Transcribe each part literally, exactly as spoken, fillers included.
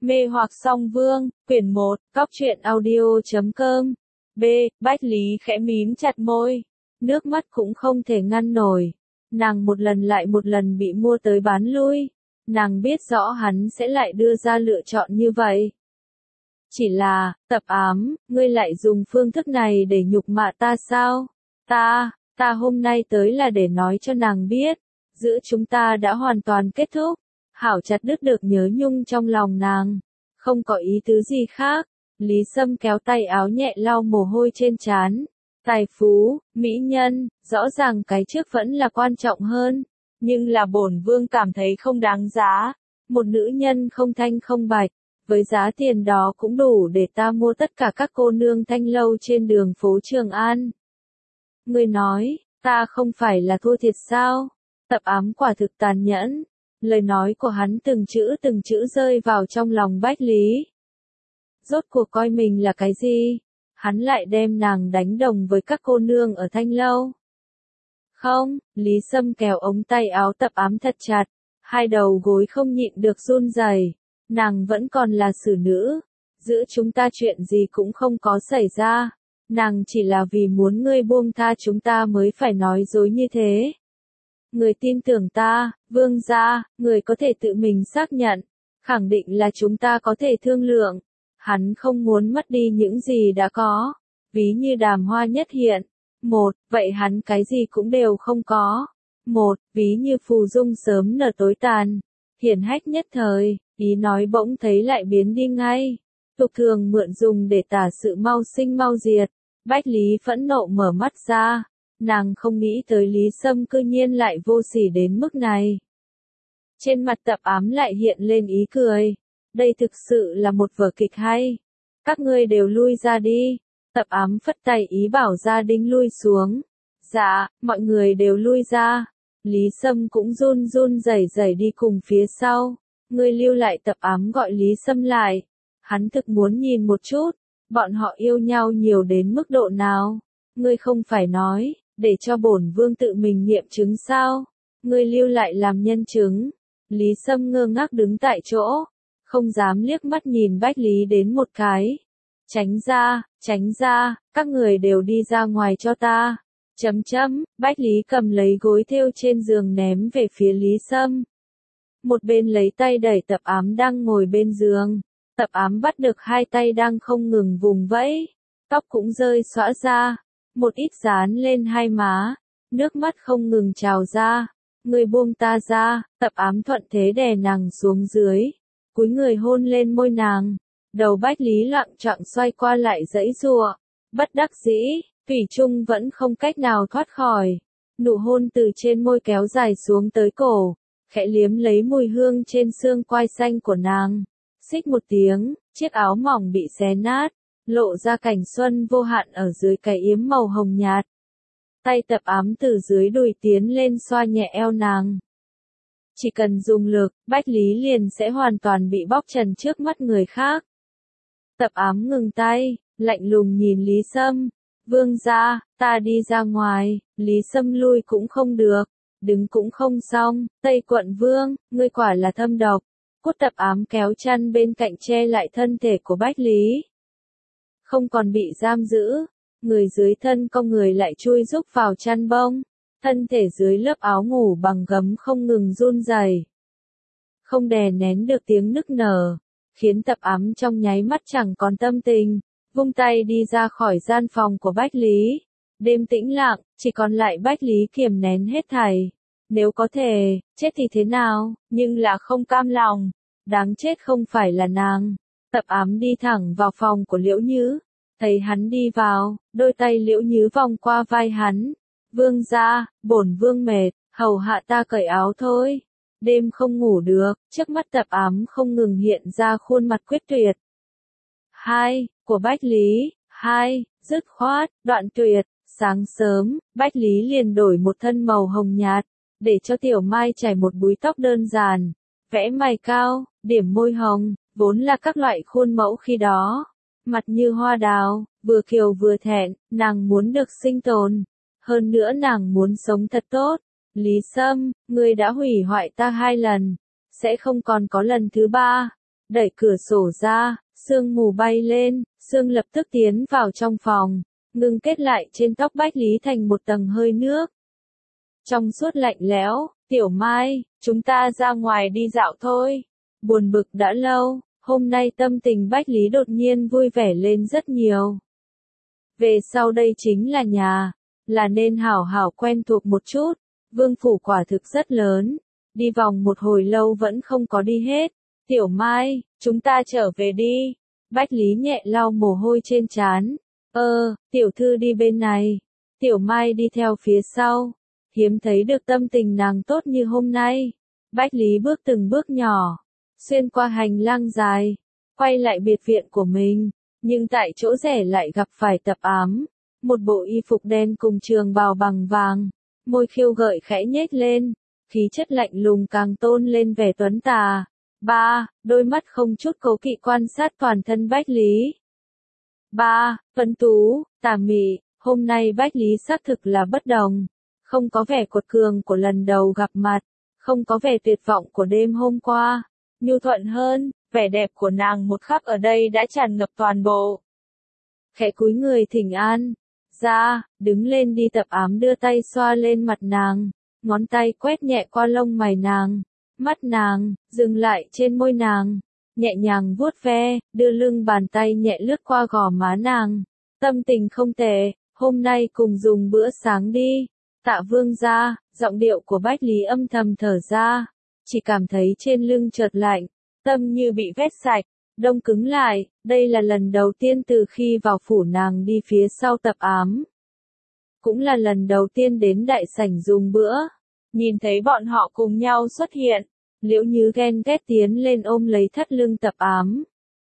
Mê hoặc song vương, quyển một, cóc truyện audio chấm com. B. Bách Lý khẽ mím chặt môi. Nước mắt cũng không thể ngăn nổi. Nàng một lần lại một lần bị mua tới bán lui. Nàng biết rõ hắn sẽ lại đưa ra lựa chọn như vậy. Chỉ là, Tập Ám, ngươi lại dùng phương thức này để nhục mạ ta sao? Ta, ta hôm nay tới là để nói cho nàng biết. Giữa chúng ta đã hoàn toàn kết thúc. Hảo chặt đứt được nhớ nhung trong lòng nàng. Không có ý tứ gì khác. Lý Sâm kéo tay áo nhẹ lau mồ hôi trên trán. Tài phú, mỹ nhân, rõ ràng cái trước vẫn là quan trọng hơn. Nhưng là bổn vương cảm thấy không đáng giá. Một nữ nhân không thanh không bạch. Với giá tiền đó cũng đủ để ta mua tất cả các cô nương thanh lâu trên đường phố Trường An. Ngươi nói, ta không phải là thua thiệt sao? Tập Ám quả thực tàn nhẫn. Lời nói của hắn từng chữ từng chữ rơi vào trong lòng Bách Lý. Rốt cuộc coi mình là cái gì? Hắn lại đem nàng đánh đồng với các cô nương ở thanh lâu. Không, Lý Sâm kéo ống tay áo Tập Ám thật chặt. Hai đầu gối không nhịn được run rẩy. Nàng vẫn còn là xử nữ. Giữa chúng ta chuyện gì cũng không có xảy ra. Nàng chỉ là vì muốn ngươi buông tha chúng ta mới phải nói dối như thế. Người tin tưởng ta, vương gia, người có thể tự mình xác nhận. Khẳng định là chúng ta có thể thương lượng. Hắn không muốn mất đi những gì đã có. Ví như Đàm Hoa nhất hiện. Một, vậy hắn cái gì cũng đều không có. Một, ví như phù dung sớm nở tối tàn. Hiển hách nhất thời, ý nói bỗng thấy lại biến đi ngay. Tục thường mượn dùng để tả sự mau sinh mau diệt. Bách Lý phẫn nộ mở mắt ra. Nàng không nghĩ tới Lý Sâm cư nhiên lại vô sỉ đến mức này. Trên mặt Tập Ám lại hiện lên ý cười. Đây thực sự là một vở kịch hay. Các ngươi đều lui ra đi. Tập Ám phất tay ý bảo gia đình lui xuống. Dạ, mọi người đều lui ra. Lý Sâm cũng run run rẩy rẩy đi cùng phía sau. Ngươi lưu lại. Tập Ám gọi Lý Sâm lại. Hắn thực muốn nhìn một chút. Bọn họ yêu nhau nhiều đến mức độ nào. Ngươi không phải nói, để cho bổn vương tự mình nghiệm chứng sao? Ngươi lưu lại làm nhân chứng. Lý Sâm ngơ ngác đứng tại chỗ. Không dám liếc mắt nhìn Bách Lý đến một cái. Tránh ra, tránh ra, các người đều đi ra ngoài cho ta. Chấm chấm, Bách Lý cầm lấy gối thêu trên giường ném về phía Lý Sâm. Một bên lấy tay đẩy Tập Ám đang ngồi bên giường. Tập Ám bắt được hai tay đang không ngừng vùng vẫy. Tóc cũng rơi xõa ra. Một ít dán lên hai má. Nước mắt không ngừng trào ra. Người buông ta ra. Tập Ám thuận thế đè nàng xuống dưới. Cúi người hôn lên môi nàng. Đầu Bách Lý loạng choạng xoay qua lại giãy giụa. Bất đắc dĩ, thủy chung vẫn không cách nào thoát khỏi. Nụ hôn từ trên môi kéo dài xuống tới cổ. Khẽ liếm lấy mùi hương trên xương quai xanh của nàng. Xích một tiếng, chiếc áo mỏng bị xé nát. Lộ ra cảnh xuân vô hạn ở dưới cái yếm màu hồng nhạt. Tay Tập Ám từ dưới đùi tiến lên xoa nhẹ eo nàng. Chỉ cần dùng lực, Bách Lý liền sẽ hoàn toàn bị bóc trần trước mắt người khác. Tập Ám ngừng tay, lạnh lùng nhìn Lý Sâm. Vương gia, ta đi ra ngoài. Lý Sâm lui cũng không được, đứng cũng không xong. Tây Quận Vương, ngươi quả là thâm độc. Cốt. Tập Ám kéo chăn bên cạnh che lại thân thể của Bách Lý. Không còn bị giam giữ. Người dưới thân cong người lại chui rúc vào chăn bông. Thân thể dưới lớp áo ngủ bằng gấm không ngừng run rẩy. Không đè nén được tiếng nức nở. Khiến Tập Ám trong nháy mắt chẳng còn tâm tình. Vung tay đi ra khỏi gian phòng của Bách Lý. Đêm tĩnh lặng, chỉ còn lại Bách Lý kiềm nén hết thảy. Nếu có thể, chết thì thế nào, nhưng là không cam lòng. Đáng chết không phải là nàng. Tập Ám đi thẳng vào phòng của Liễu Nhứ. Thấy hắn đi vào, đôi tay Liễu Nhứ vòng qua vai hắn. Vương gia, bổn vương mệt, hầu hạ ta cởi áo thôi. Đêm không ngủ được, trước mắt Tập Ám không ngừng hiện ra khuôn mặt quyết tuyệt. Hai, của Bách Lý, hai, dứt khoát, đoạn tuyệt. Sáng sớm, Bách Lý liền đổi một thân màu hồng nhạt, để cho Tiểu Mai chải một búi tóc đơn giản, vẽ mày cao, điểm môi hồng, vốn là các loại khuôn mẫu khi đó. Mặt như hoa đào, vừa kiều vừa thẹn, nàng muốn được sinh tồn. Hơn nữa nàng muốn sống thật tốt. Lý Sâm, ngươi đã hủy hoại ta hai lần, sẽ không còn có lần thứ ba. đẩy cửa sổ ra, sương mù bay lên, sương lập tức tiến vào trong phòng, ngưng kết lại trên tóc Bách Lý thành một tầng hơi nước. Trong suốt lạnh lẽo, Tiểu Mai, chúng ta ra ngoài đi dạo thôi. Buồn bực đã lâu, hôm nay tâm tình Bách Lý đột nhiên vui vẻ lên rất nhiều. Về sau đây chính là nhà, là nên hảo hảo quen thuộc một chút. Vương phủ quả thực rất lớn, đi vòng một hồi lâu vẫn không có đi hết. Tiểu Mai, chúng ta trở về đi. Bách Lý nhẹ lau mồ hôi trên trán. Ơ, tiểu thư đi bên này. Tiểu Mai đi theo phía sau. Hiếm thấy được tâm tình nàng tốt như hôm nay. Bách Lý bước từng bước nhỏ, xuyên qua hành lang dài, quay lại biệt viện của mình. Nhưng tại chỗ rẽ lại gặp phải Tập Ám. Một bộ y phục đen cùng trường bào bằng vàng. Môi khiêu gợi khẽ nhếch lên. Khí chất lạnh lùng càng tôn lên vẻ tuấn tà. Ba, đôi mắt không chút cố kỵ quan sát toàn thân Bách Lý. Ba, tuấn tú, tà mị, hôm nay Bách Lý xác thực là bất đồng. Không có vẻ cuột cường của lần đầu gặp mặt, không có vẻ tuyệt vọng của đêm hôm qua. Nhu thuận hơn, vẻ đẹp của nàng một khắc ở đây đã tràn ngập toàn bộ. Khẽ cúi người thỉnh an. Ra, đứng lên đi. Tập Ám đưa tay xoa lên mặt nàng, ngón tay quét nhẹ qua lông mày nàng, mắt nàng, dừng lại trên môi nàng, nhẹ nhàng vuốt ve, đưa lưng bàn tay nhẹ lướt qua gò má nàng. Tâm tình không tệ, hôm nay cùng dùng bữa sáng đi. Tạ Vương gia, giọng điệu của Bách Lý âm thầm thở ra, chỉ cảm thấy trên lưng chợt lạnh, tâm như bị vét sạch, đông cứng lại. Đây là lần đầu tiên từ khi vào phủ nàng đi phía sau Tập Ám. Cũng là lần đầu tiên đến đại sảnh dùng bữa. Nhìn thấy bọn họ cùng nhau xuất hiện, Liễu Như ghen ghét tiến lên ôm lấy thắt lưng Tập Ám.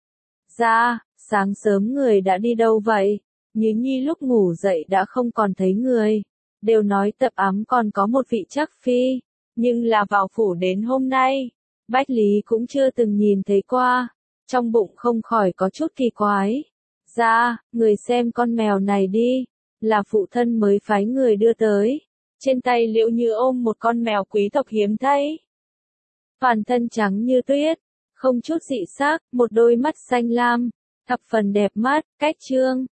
Ra, sáng sớm người đã đi đâu vậy? Như Nhi lúc ngủ dậy đã không còn thấy người. Đều nói Tập Ám còn có một vị chắc phi, nhưng là vào phủ đến hôm nay, Bách Lý cũng chưa từng nhìn thấy qua. Trong bụng không khỏi có chút kỳ quái. Ra, người xem con mèo này đi, là phụ thân mới phái người đưa tới. Trên tay Liễu Như ôm một con mèo quý tộc hiếm thấy. Toàn thân trắng như tuyết, không chút dị sắc, một đôi mắt xanh lam, thập phần đẹp mắt, cách trương,